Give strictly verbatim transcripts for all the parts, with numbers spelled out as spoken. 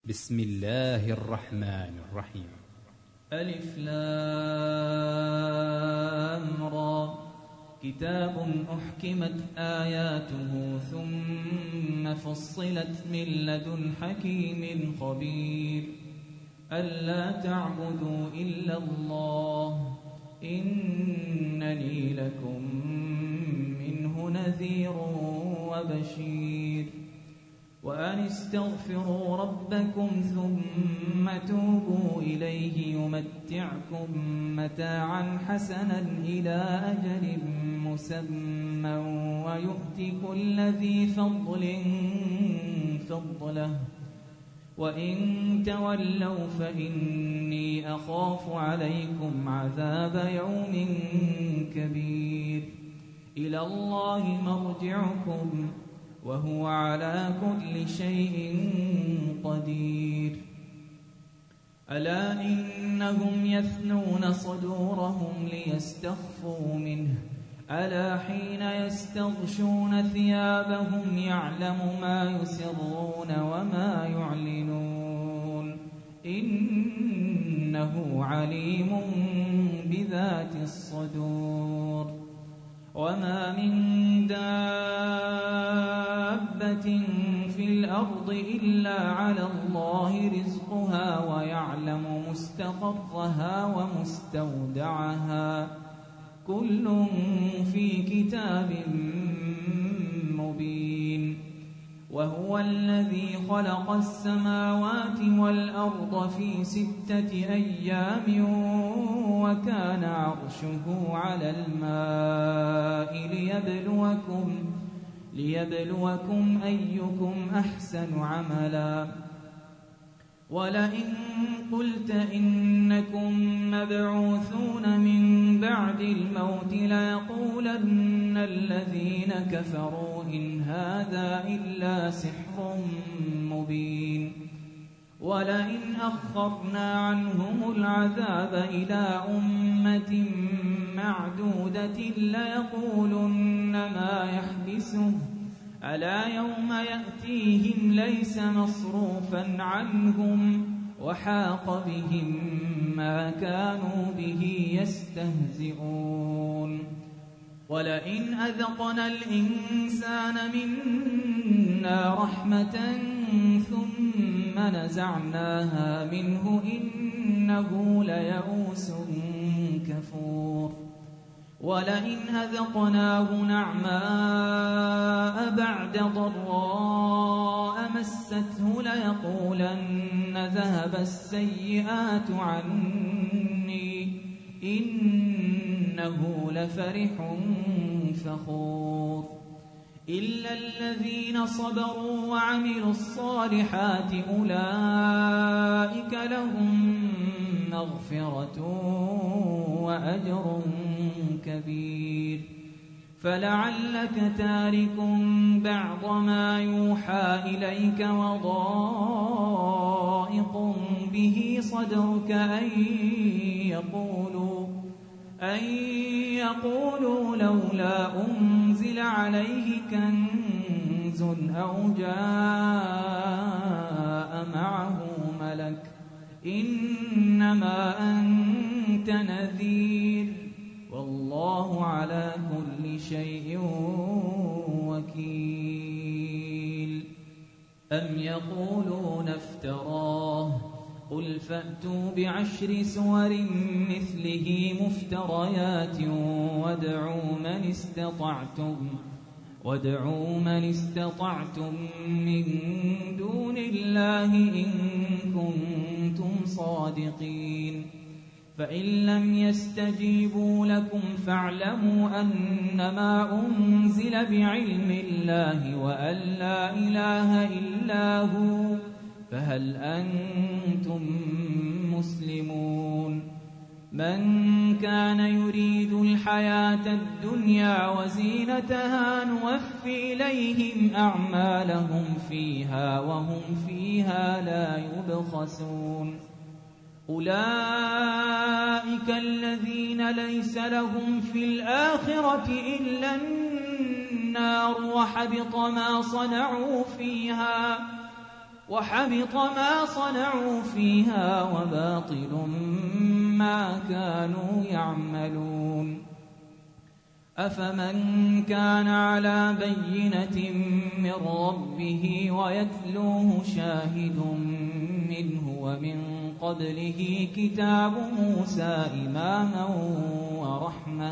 بسم الله الرحمن الرحيم. ألف لام را، كتاب أحكمت آياته ثم فصلت من لدن حكيم خبير، ألا تعبدوا إلا الله إنني لكم منه نذير وبشير. وأن استغفروا ربكم ثم توبوا إليه يمتعكم متاعا حسنا إلى أجل مسمى ويؤت كل ذي فضل فضله، وإن تولوا فإني أخاف عليكم عذاب يوم كبير. إلى الله مرجعكم وهو على كل شيء قدير. ألا إنهم يثنون صدورهم ليستخفوا منه، ألا حين يستغشون ثيابهم يعلم ما يسرون وما يعلنون، إنه عليم بذات الصدور. وما من دابة في الأرض إلا على الله رزقها ويعلم مستقرها ومستودعها، كل في كتاب مبين. وهو الذي خلق السماوات والأرض في ستة أيام وكان عرشه على الماء ليبلوكم, ليبلوكم أيكم أحسن عملا. ولئن قلت إنكم مبعوثون من بعد الموت ليقولن الذين كفروا إن هذا إلا سحر مبين. ولئن أخرنا عنهم العذاب إلى أمة معدودة ليقولن ما يحبسه، ألا يوم يأتيهم ليس مصروفا عنهم وحاق بهم ما كانوا به يستهزئون. ولئن أذقنا الإنسان منا رحمة ثم نزعناها منه إنه ليئوس كفور. ولئن أذقناه نعماء بعد ضراء مسته ليقولن ذهب السيئات عني إنه لفرح فخور. إلا الذين صبروا وعملوا الصالحات أولئك لهم مغفرة وأجر كبير. فلعلك تارك بعض ما يوحى إليك وضائق به صدرك أن يقولوا, أن يقولوا لولا أنزل عليه كنز أو جاء معه ملك إنما أنت نذير والله على كل شيء وكيل. أم يقولون افتراه قل فأتوا بعشر سور مثله مفتريات وادعوا من استطعتم وادعوا من استطعتم من دون الله إن كنتم صادقين. فإن لم يستجيبوا لكم فاعلموا أنما أنزل بعلم الله وأن لا إله إلا هو، فهل أنتم مسلمون؟ من كان يريد الحياة الدنيا وزينتها نوفي إليهم أعمالهم فيها وهم فيها لا يبخسون. أولئك الذين ليس لهم في الآخرة إلا النار وحبط ما صنعوا فيها وحبط ما صنعوا فيها وباطل ما كانوا يعملون. أفمن كان على بينة من ربه ويتلوه شاهد منه ومن قبله كتاب موسى إماما ورحمة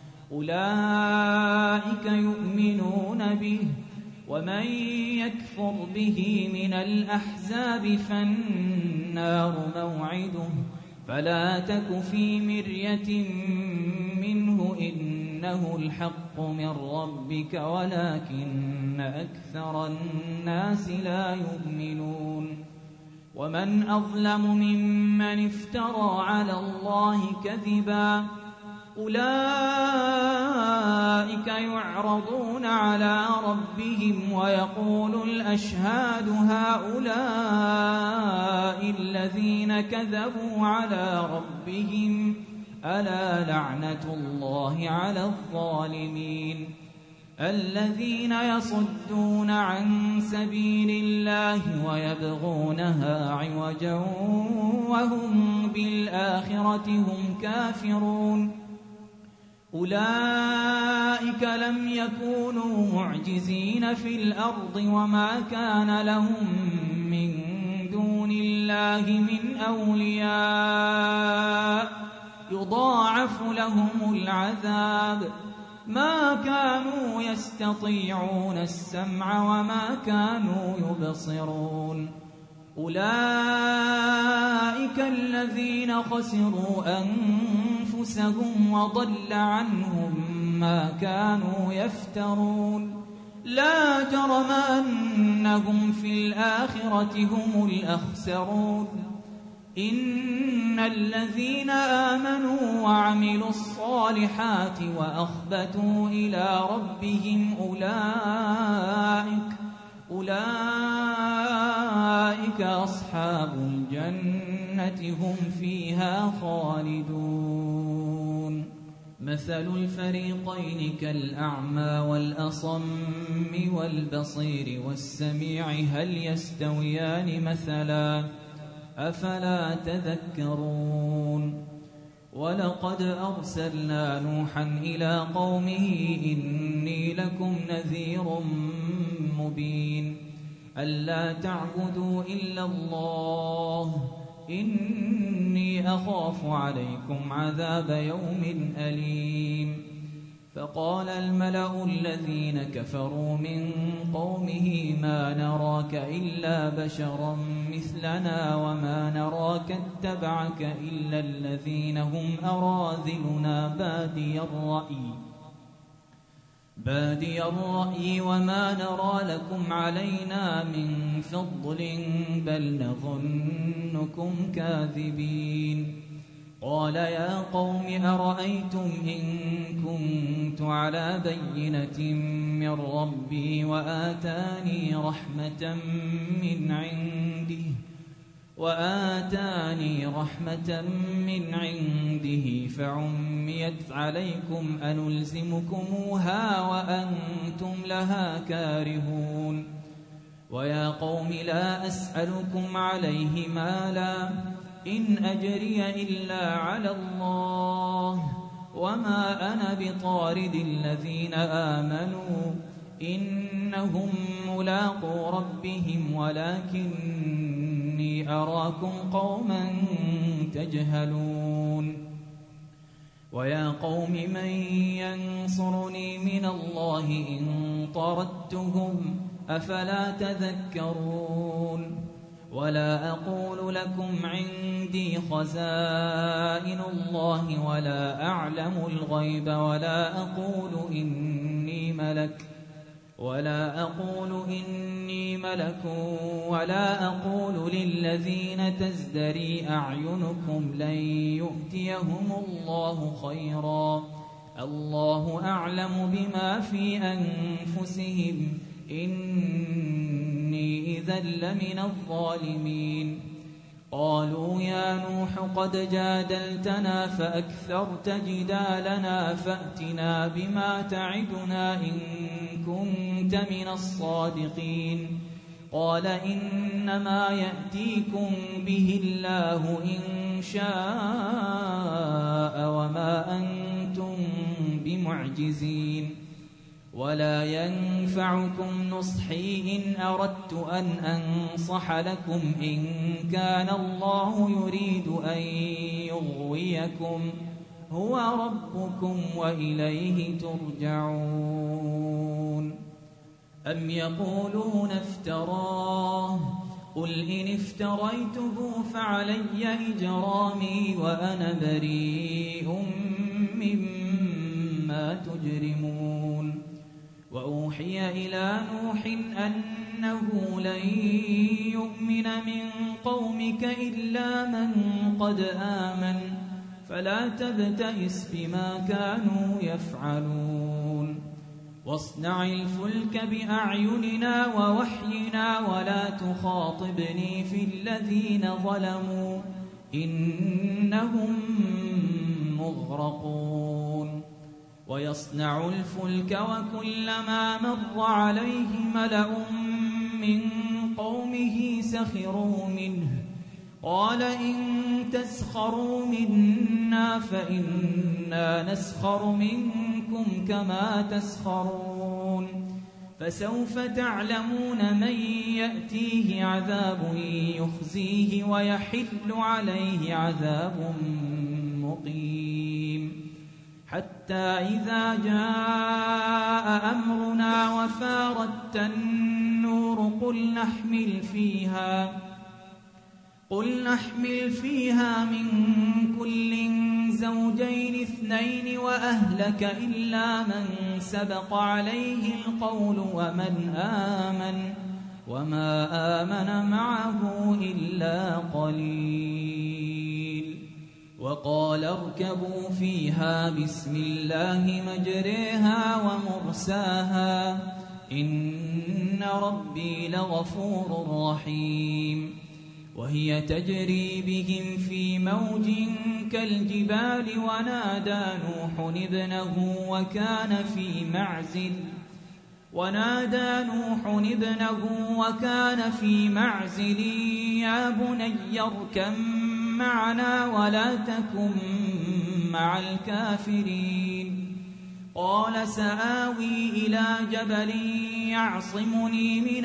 أولئك يؤمنون به، ومن يكفر به من الأحزاب فالنار موعده، فلا تك في مرية منه إنه الحق من ربك ولكن أكثر الناس لا يؤمنون. ومن أظلم ممن افترى على الله كذبا أولئك يعرضون على ربهم ويقول الأشهاد هؤلاء الذين كذبوا على ربهم ألا لعنة الله على الظالمين. الذين يصدون عن سبيل الله ويبغونها عوجا وهم بالآخرة هم كافرون أولئك لم يكونوا معجزين في الأرض وما كان لهم من دون الله من أولياء يضاعف لهم العذاب ما كانوا يستطيعون السمع وما كانوا يبصرون. أولئك الذين خسروا أنفسهم وضل عنهم ما كانوا يفترون. لا جرم أنهم في الآخرة هم الأخسرون. إن الذين آمنوا وعملوا الصالحات وأخبتوا إلى ربهم أولئك أولئك أصحاب الجنة هم فيها خالدون. مثل الفريقين كالأعمى والأصم والبصير والسميع هل يستويان مثلا أفلا تذكرون. ولقد أرسلنا نوحا إلى قومه إني لكم نذير مبين ألا تعبدوا إلا الله إني أخاف عليكم عذاب يوم أليم. فقال الملأ الذين كفروا من قومه ما نراك إلا بشرا مثلنا وما نراك اتبعك إلا الذين هم أراذلنا بادي الرأي بادي الرأي وما نرى لكم علينا من فضل بل نظنكم كاذبين. قال يا قوم أرأيتم إن كنت على بينة من ربي وآتاني رحمة من عنده وآتاني رحمة من عنده فعميت عليكم أنلزمكموها وأنتم لها كارهون. ويا قوم لا أسألكم عليه مالا إن أجري إلا على الله وما أنا بطارد الذين آمنوا إنهم ملاقو ربهم ولكني أراكم قوما تجهلون. ويا قوم من ينصرني من الله إن طردتهم أفلا تذكرون. ولا أقول لكم عندي خزائن الله ولا أعلم الغيب ولا أقول إني ملك ولا أقول إني ملك ولا أقول للذين تزدري أعينكم لن يؤتيهم الله خيرا الله أعلم بما في أنفسهم إني إذا لمن الظالمين. قالوا يا نوح قد جادلتنا فأكثرت جدالنا فأتنا بما تعدنا إن كنت من الصادقين. قال إنما يأتيكم به الله إن شاء وما أنتم بمعجزين ولا ينفعكم نصحي إن أردت أن أنصح لكم إن كان الله يريد أن يغويكم هو ربكم وإليه ترجعون. أم يقولون افتراه قل إن افتريته فعلي إجرامي وأنا بريء مما تجرمون. وأوحي إلى نوح أنه لن يؤمن من قومك إلا من قد آمن فلا تبتئس بما كانوا يفعلون. واصنع الفلك بأعيننا ووحينا ولا تخاطبني في الذين ظلموا إنهم مغرقون. ويصنع الفلك وكلما مر عليه ملأ من قومه سخروا منه قال إن تسخروا منا فإنا نسخر منكم كما تسخرون. فسوف تعلمون من يأتيه عذاب يخزيه ويحل عليه عذاب مقيم. حتى إذا جاء أمرنا وفارت النور قل نحمل فيها قل نحمل فيها من كل زوجين اثنين وأهلك إلا من سبق عليه القول ومن آمن وما آمن معه إلا قليل. وقال اركبوا فيها بسم الله مجريها ومرساها إن ربي لغفور رحيم. وهي تجري بهم في موج كالجبال ونادى نوح ابنه وكان في معزل ونادى نوح ابنه وكان في معزل يا بني اركب معنا ولا تكن مع الكافرين. قال سآوي إلى جبل يعصمني من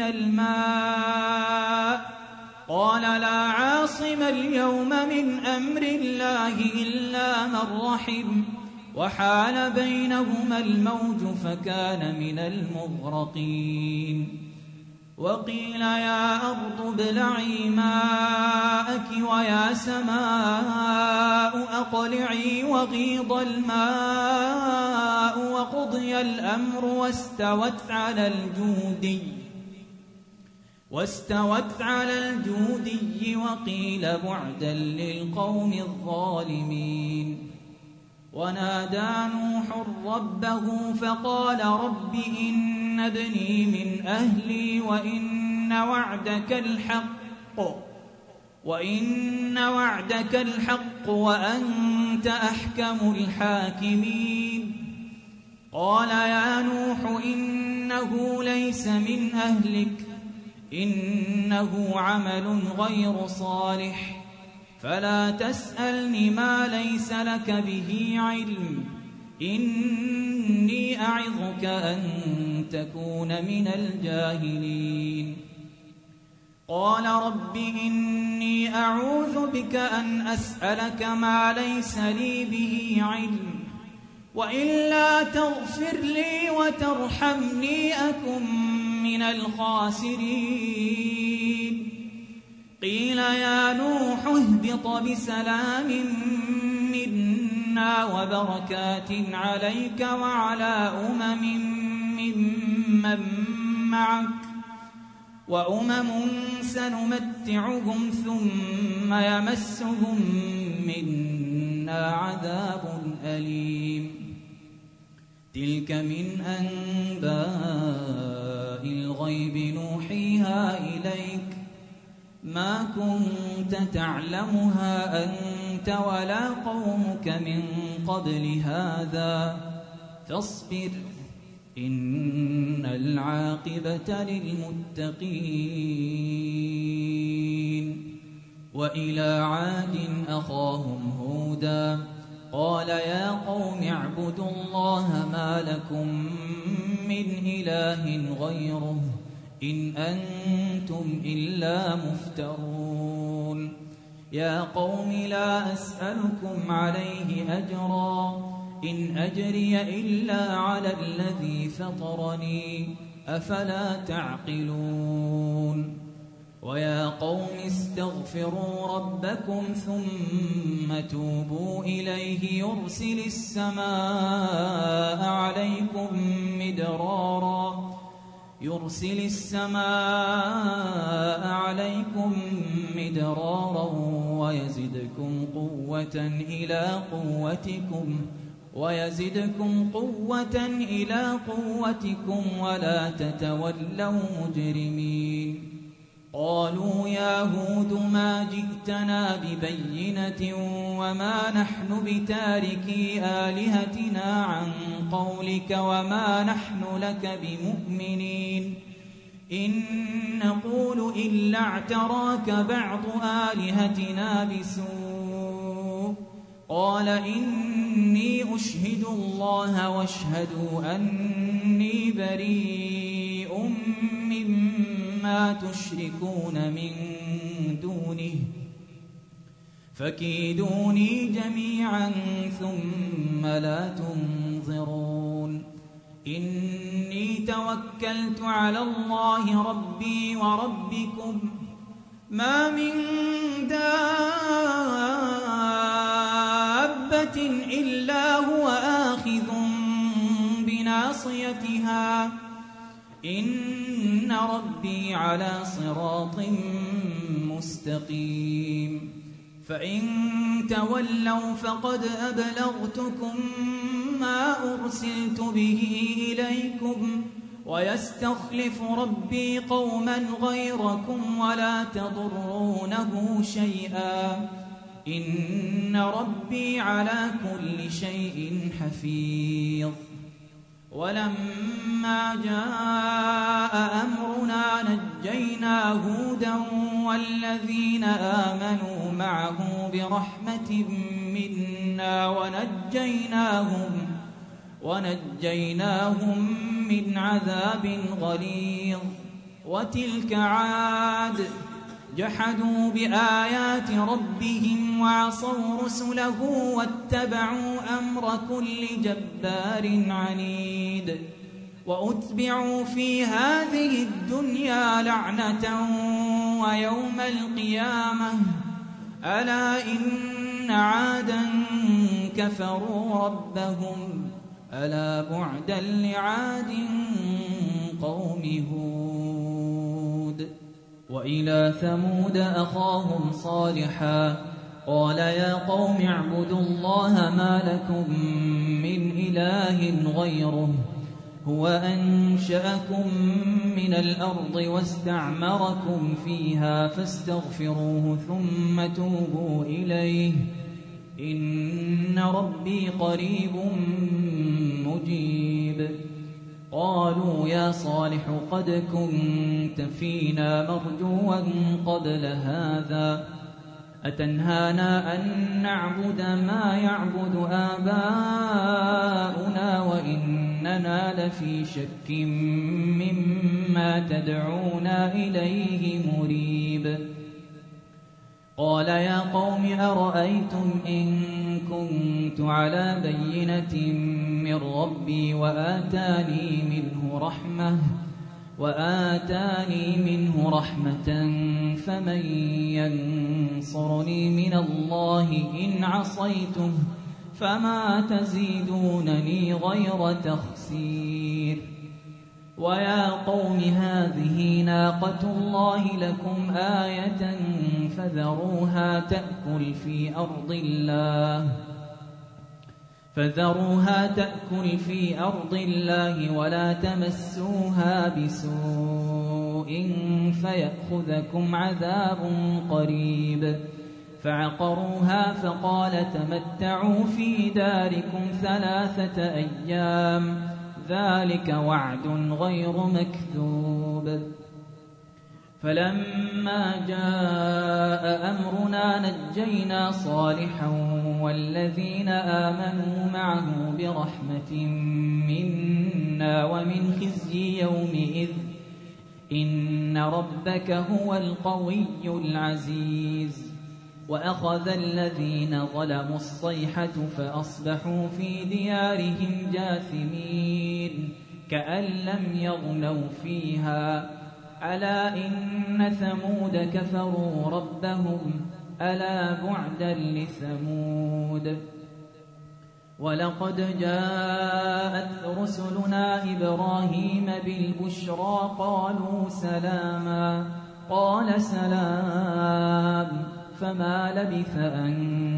الماء قال لا عاصم اليوم من أمر الله إلا من رحم وحال بينهما الموج فكان من المغرقين. وقيل يا أرض ابلعي ماءك ويا سماء أقلعي وغيض الماء وقضي الأمر واستوت على الجودي واستوت على الجودي وقيل بعدا للقوم الظالمين. ونادى نوح ربه فقال رب إن ابني من أهلي وإن وعدك الحق وإن وعدك الحق وأنت أحكم الحاكمين. قال يا نوح إنه ليس من أهلك إنه عمل غير صالح فلا تسألني ما ليس لك به علم إني أعظك أن تكون من الجاهلين. قال رب إني أعوذ بك أن أسألك ما ليس لي به علم وإلا تغفر لي وترحمني أكن من الخاسرين. قيل يا نوح اهبط بسلام منا وبركات عليك وعلى أمم ممن معك وأمم سنمتعهم ثم يمسهم منا عذاب أليم. تلك من أنباء الغيب نوحيها إليك ما كنت تعلمها أنت ولا قومك من قبل هذا فاصبر إن العاقبة للمتقين. وإلى عاد أخاهم هودا قال يا قوم اعبدوا الله ما لكم من إله غيره إن أنتم إلا مفترون. يا قوم لا أسألكم عليه أجرا إن أجري إلا على الذي فطرني أفلا تعقلون. ويا قوم استغفروا ربكم ثم توبوا إليه يرسل السماء عليكم مدرارا يرسل السماء عليكم مدرارا ويزدكم قوة إلى قوتكم ويزدكم قوة إلى قوتكم ولا تتولوا مجرمين. قالوا يا هود ما جئتنا ببينة وما نحن بتاركي آلهتنا عن قولك وما نحن لك بمؤمنين إن نقول إلا اعتراك بعض آلهتنا بسوء. قال إني أشهد الله واشهدوا أني بريء مما تشركون من دونه فكيدوني جميعا ثم لا تنظرون. إني توكلت على الله ربي وربكم ما من دابة إلا هو آخذ بناصيتها إن ربي على صراط مستقيم. فإن تولوا فقد أبلغتكم ما أرسلت به إليكم ويستخلف ربي قوما غيركم ولا تضرونه شيئا إن ربي على كل شيء حفيظ. ولما جاء أمرنا نجينا هودا والذين آمنوا معه برحمة منا ونجيناهم ونجيناهم من عذاب غليظ. وتلك عاد جحدوا بآيات ربهم وعصوا رسله واتبعوا أمر كل جبار عنيد. وأتبعوا في هذه الدنيا لعنة ويوم القيامة ألا إن عادا كفروا ربهم ألا بعدا لعاد قوم هود. وإلى ثمود أخاهم صالحا قال يا قوم اعبدوا الله ما لكم من إله غيره هو أنشأكم من الأرض واستعمركم فيها فاستغفروه ثم توبوا إليه إن ربي قريب مجيب. قالوا يا صالح قد كنت فينا مرجوا قبل هذا أتنهانا أن نعبد ما يعبد آباؤنا وإننا لفي شك مما تدعونا إليه مريب. قال يا قوم أرأيتم إن كنت على بينة من ربي وآتاني منه رحمة وآتاني منه رحمة فمن ينصرني من الله إن عصيته فما تزيدونني غير تخسير. ويا قوم هذه ناقة الله لكم آية فذروها تأكل في أرض الله فذروها تأكل في أرض الله ولا تمسوها بسوء فيأخذكم عذاب قريب. فعقروها فقال تمتعوا في داركم ثلاثة أيام ذلك وعد غير مكذوب فلما جاء أمرنا نجينا صالحا والذين آمنوا معه برحمة منا ومن خزي يومئذ إن ربك هو القوي العزيز وأخذ الذين ظلموا الصيحة فأصبحوا في ديارهم جاثمين كأن لم يغنوا فيها ألا إن ثمود كفروا ربهم ألا بعدا لثمود ولقد جاءت رسلنا إبراهيم بالبشرى قالوا سلاما قال سلام فما لبث أن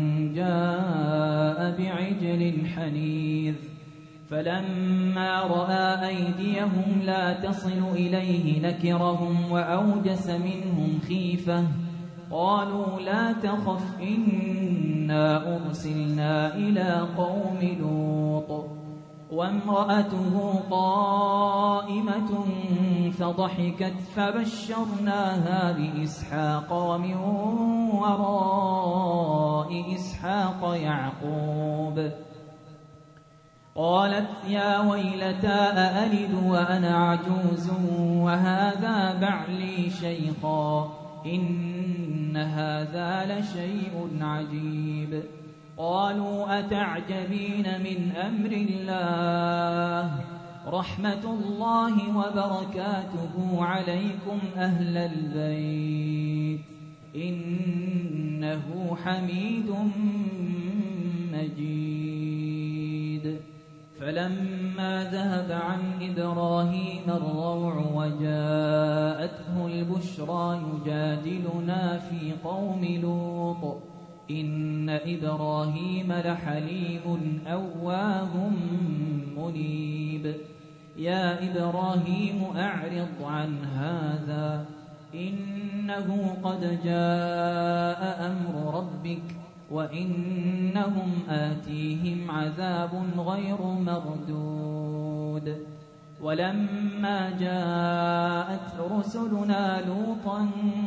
جاء بعجل حنيذ فلما رأى أيديهم لا تصل إليه نكرهم وأوجس منهم خيفة قالوا لا تخف إنا أرسلنا إلى قوم لوط وامرأته قائمة فضحكت فبشرناها بإسحاق ومن وراء إسحاق يعقوب قالت يا ويلتى أألد وأنا عجوز وهذا بعلي شيخا إن هذا لشيء عجيب قالوا أتعجبين من أمر الله رحمة الله وبركاته عليكم أهل البيت إنه حميد مجيد فلما ذهب عن إبراهيم الروع وجاءته البشرى يجادلنا في قوم لوط إن إبراهيم لحليم أواه منيب يا إبراهيم أعرض عن هذا إنه قد جاء أمر ربك وإنهم آتيهم عذاب غير مردود ولما جاءت رسلنا لوطا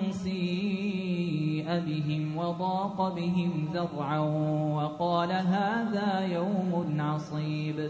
سيء بهم وضاق بهم ذرعا وقال هذا يوم عصيب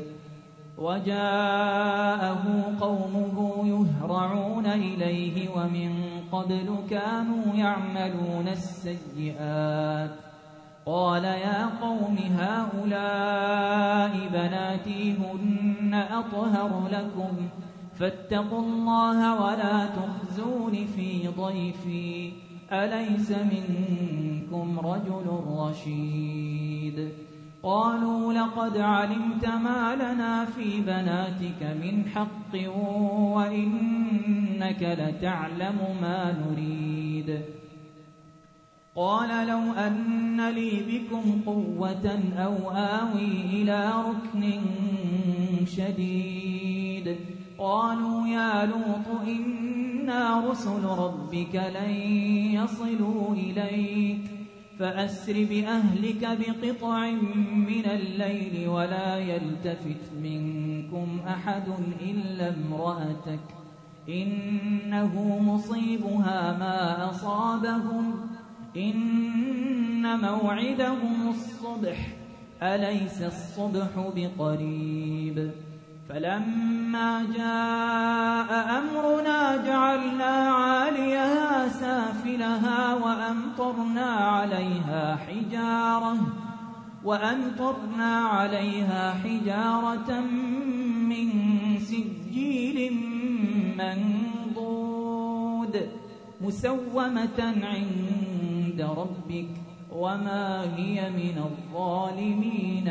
وجاءه قومه يهرعون إليه ومن قبل كانوا يعملون السيئات قال يا قوم هؤلاء بناتي هن أطهر لكم فاتقوا الله ولا تخزون في ضيفي أليس منكم رجل رشيد قالوا لقد علمت ما لنا في بناتك من حق وإنك لتعلم ما نريد قال لو أن لي بكم قوة أو آوي إلى ركن شديد قالوا يا لوط إنا رسل ربك لن يصلوا إليك فأسر بأهلك بقطع من الليل ولا يلتفت منكم أحد إلا امرأتك إنه مصيبها ما أصابهم إن موعدهم الصبح أليس الصبح بقريب فلما جاء أمرنا جعلنا عاليها سافلها وأمطرنا عليها حجارة وأمطرنا عليها حجارة من سجيل منضود مسومة عند ربك وما هي من الظالمين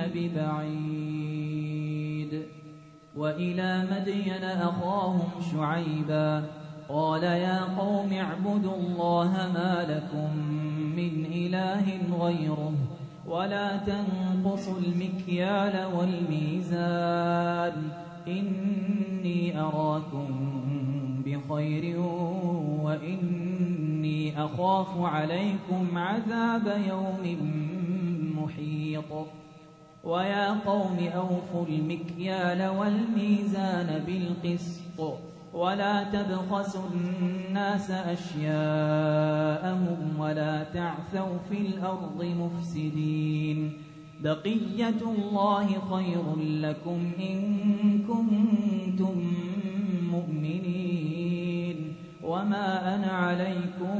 ببعيد وإلى مدين أخاهم شعيبا قال يا قوم اعبدوا الله ما لكم من إله غيره ولا تنقصوا المكيال والميزان إني أراكم بخير وإني أخاف عليكم عذاب يوم محيط ويا قوم أوفوا المكيال والميزان بالقسط ولا تبخسوا الناس أشياءهم ولا تعثوا في الأرض مفسدين بقية الله خير لكم إن كنتم مؤمنين وما أنا عليكم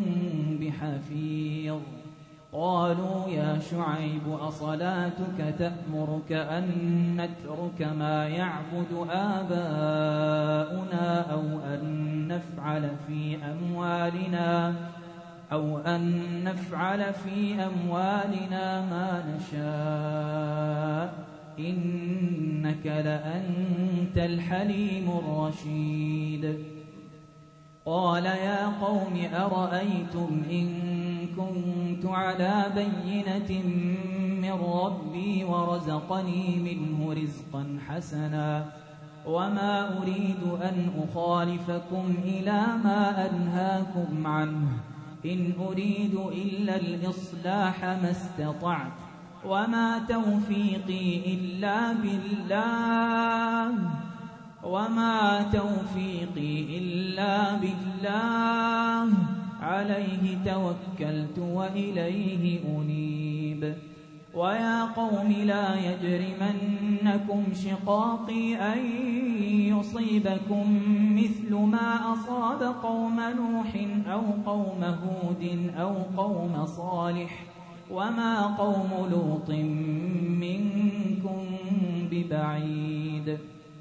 بحفيظ قالوا يا شعيب أصلاتك تأمرك أن نترك ما يعبد آباؤنا أو أن نفعل في أموالنا أو أن نفعل في أموالنا ما نشاء إنك لأنت الحليم الرشيد قال يا قوم أرأيتم إن كنت على بينة من ربي ورزقني منه رزقا حسنا وما أريد أن أخالفكم إلى ما أنهاكم عنه إن أريد إلا الإصلاح ما استطعت وما توفيقي إلا بالله وما توفيقي إلا بالله عليه توكلت وإليه أنيب ويا قوم لا يجرمنكم شقاقي أن يصيبكم مثل ما أصاب قوم نوح أو قوم هود أو قوم صالح وما قوم لوط منكم ببعيد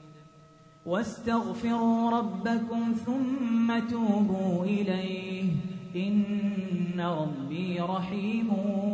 واستغفروا ربكم ثم توبوا إليه إن ربي رحيم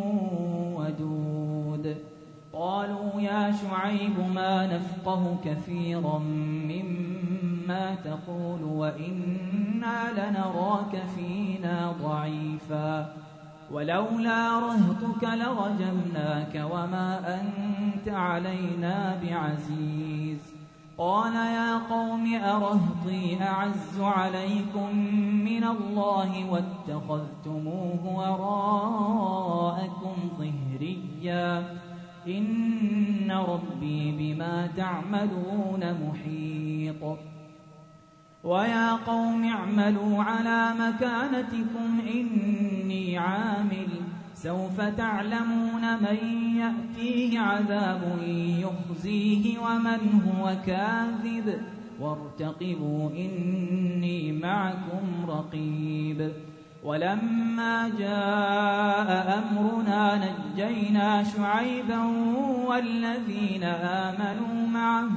ودود قالوا يا شعيب ما نفقه كثيرا مما تقول وإنا لنراك فينا ضعيفا ولولا رهطك لرجمناك وما أنت علينا بعزيز قال يا قوم أرهطي أعز عليكم من الله واتخذتموه وراءكم ظهريا إن ربي بما تعملون محيط ويا قوم اعملوا على مكانتكم إني عامل سوف تعلمون من يأتيه عذاب يخزيه ومن هو كاذب وارتقبوا إني معكم رقيب ولما جاء أمرنا نجينا شعيبا والذين آمنوا معه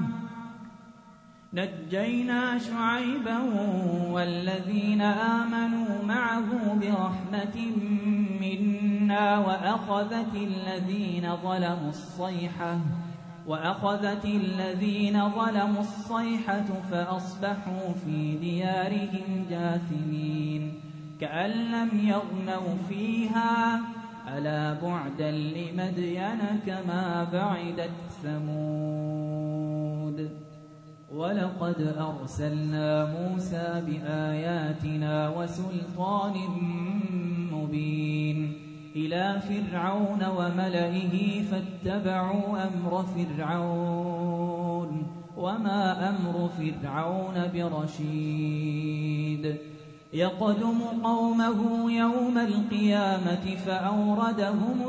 نجينا شعيبا والذين آمنوا معه برحمة منا وأخذت الذين ظلموا الصيحة وأخذت الذين ظلموا الصيحة فأصبحوا في ديارهم جاثمين كأن لم يغنوا فيها ألا بعدا لمدين كما بعدت ثمود ولقد أرسلنا موسى بآياتنا وسلطان مبين إلى فرعون وملئه فاتبعوا أمر فرعون وما أمر فرعون برشيد يقدم قومه يوم القيامة فأوردهم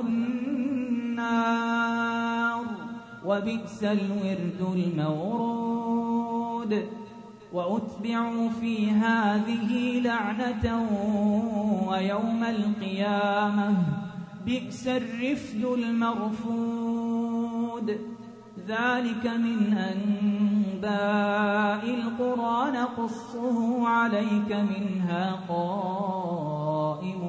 النار وبئس الورد المورود وأتبعوا في هذه لعنة ويوم القيامة بئس الرفد المرفود ذلك من أنباء القرى نقصه عليك منها قائم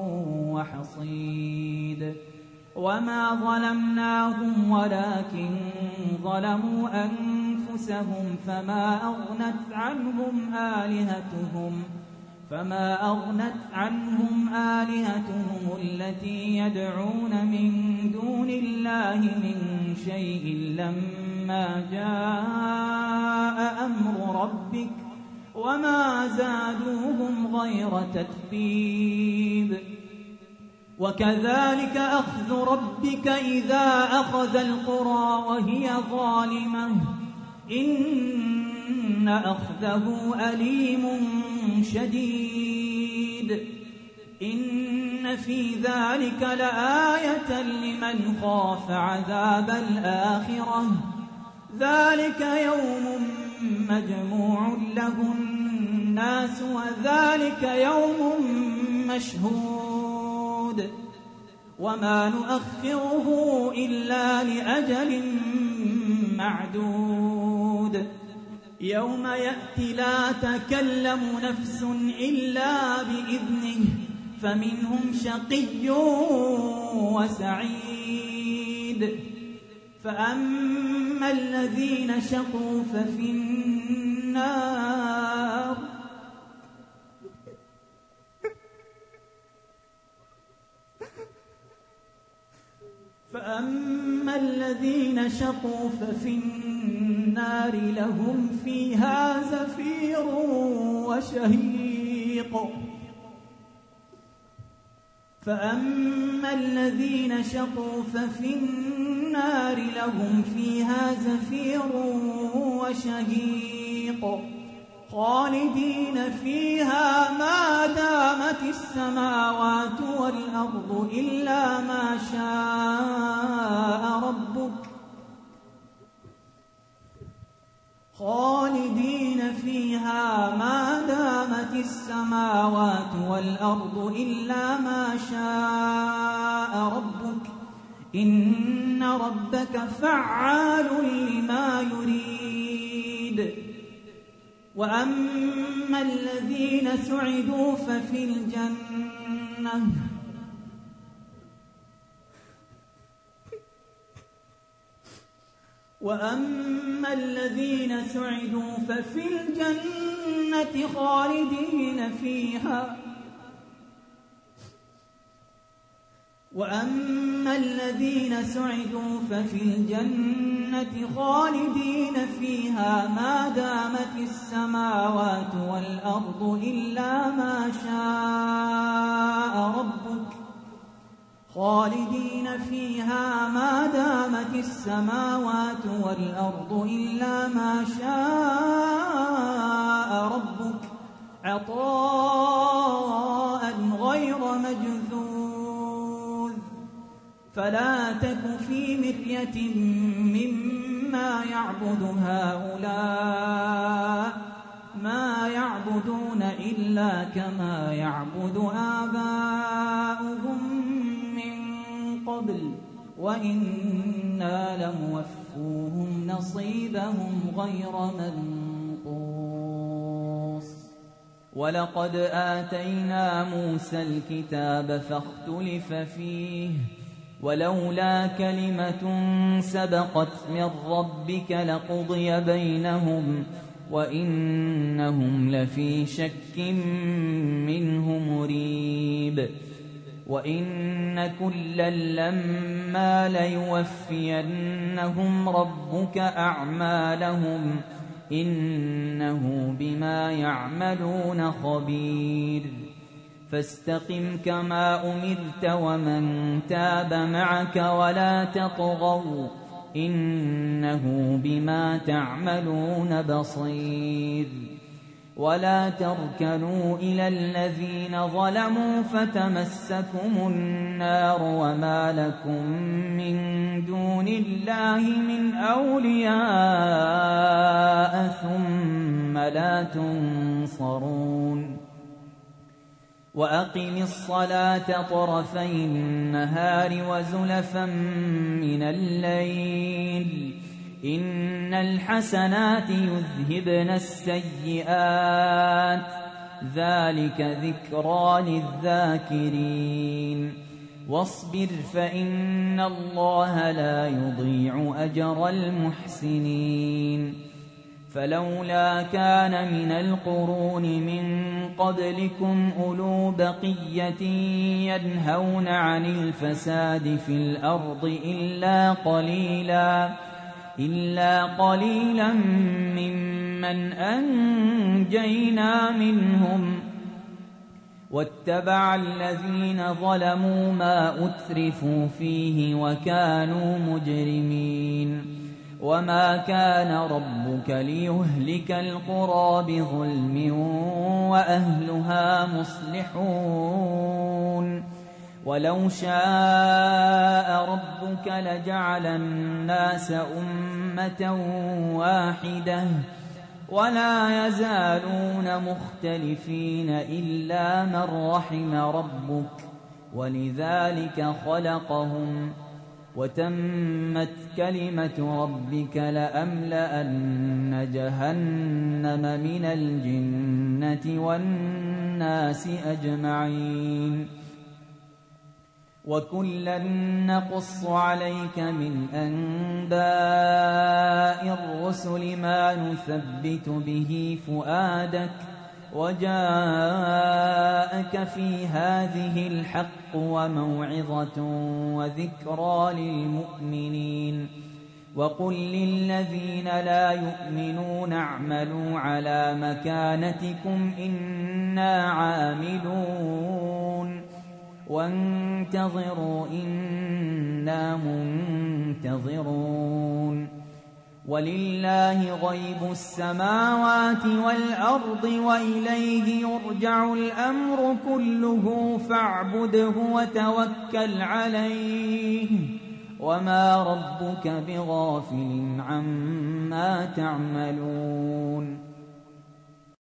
وحصيد وما ظلمناهم ولكن ظلموا أنفسهم فما أغنت عنهم آلهتهم فما أغنت عنهم آلهتهم التي يدعون من دون الله من شيء لما جاء أمر ربك وما زادوهم غير تتبيب وكذلك أخذ ربك إذا أخذ القرى وهي ظالمة إن أخذه أليم شديد إن في ذلك لآية لمن خاف عذاب الآخرة ذلك يوم مجموع له الناس وذلك يوم مشهود وما نؤخره إلا لأجل معدود يوم يأتي لا تكلم نفس إلا بإذنه فمنهم شقي وسعيد فأما الذين شقوا ففي النار فأما الذين شقوا ففي النار لهم فيها زفير وشهيق فأما الذين شقوا ففي النار لهم فيها زفير وشهيق خالدين فيها ما دامت السماوات والأرض إلا ما شاء ربك خالدين فيها ما دامت السماوات والأرض إلا ما شاء ربك إن ربك فعال لما يريد وأما الذين سعدوا ففي الجنة وأما الذين سعدوا ففي الجنة خالدين فيها وأما الذين سعدوا ففي الجنة خالدين فيها ما دامت السماوات والأرض إلا ما شاء ربك خالدين فيها ما دامت السماوات والأرض إلا ما شاء ربك عطاء غير مجذوذ فلا تك في مرية مما يعبد هؤلاء ما يعبدون إلا كما يعبد آباؤهم قبل وإنا لموفوهم نصيبهم غير منقوص ولقد آتينا موسى الكتاب فاختلف فيه ولولا كلمة سبقت من ربك لقضي بينهم وإنهم لفي شك منه مريب وإن كلا لما ليوفينهم ربك أعمالهم إنه بما يعملون خبير فاستقم كما أمرت ومن تاب معك ولا تطغوا إنه بما تعملون بصير ولا تركنوا إلى الذين ظلموا فتمسكم النار وما لكم من دون الله من أولياء ثم لا تنصرون وأقم الصلاة طرفي النهار وزلفا من الليل إن الحسنات يذهبن السيئات ذلك ذكرى للذاكرين واصبر فإن الله لا يضيع أجر المحسنين فلولا كان من القرون من قبلكم أولو بقية ينهون عن الفساد في الأرض إلا قليلا إلا قليلا ممن أنجينا منهم واتبع الذين ظلموا ما أترفوا فيه وكانوا مجرمين وما كان ربك ليهلك القرى بظلم وأهلها مصلحون ولو شاء ربك لجعل الناس أمة واحدة ولا يزالون مختلفين إلا من رحم ربك ولذلك خلقهم وتمت كلمة ربك لأملأن جهنم من الجنة والناس أجمعين وكلا نقص عليك من أنباء الرسل ما نثبت به فؤادك وجاءك في هذه الحق وموعظة وذكرى للمؤمنين وقل للذين لا يؤمنون اعملوا على مكانتكم إنا عاملون وانتظروا إنا منتظرون ولله غيب السماوات والأرض وإليه يرجع الأمر كله فاعبده وتوكل عليه وما ربك بغافل عما تعملون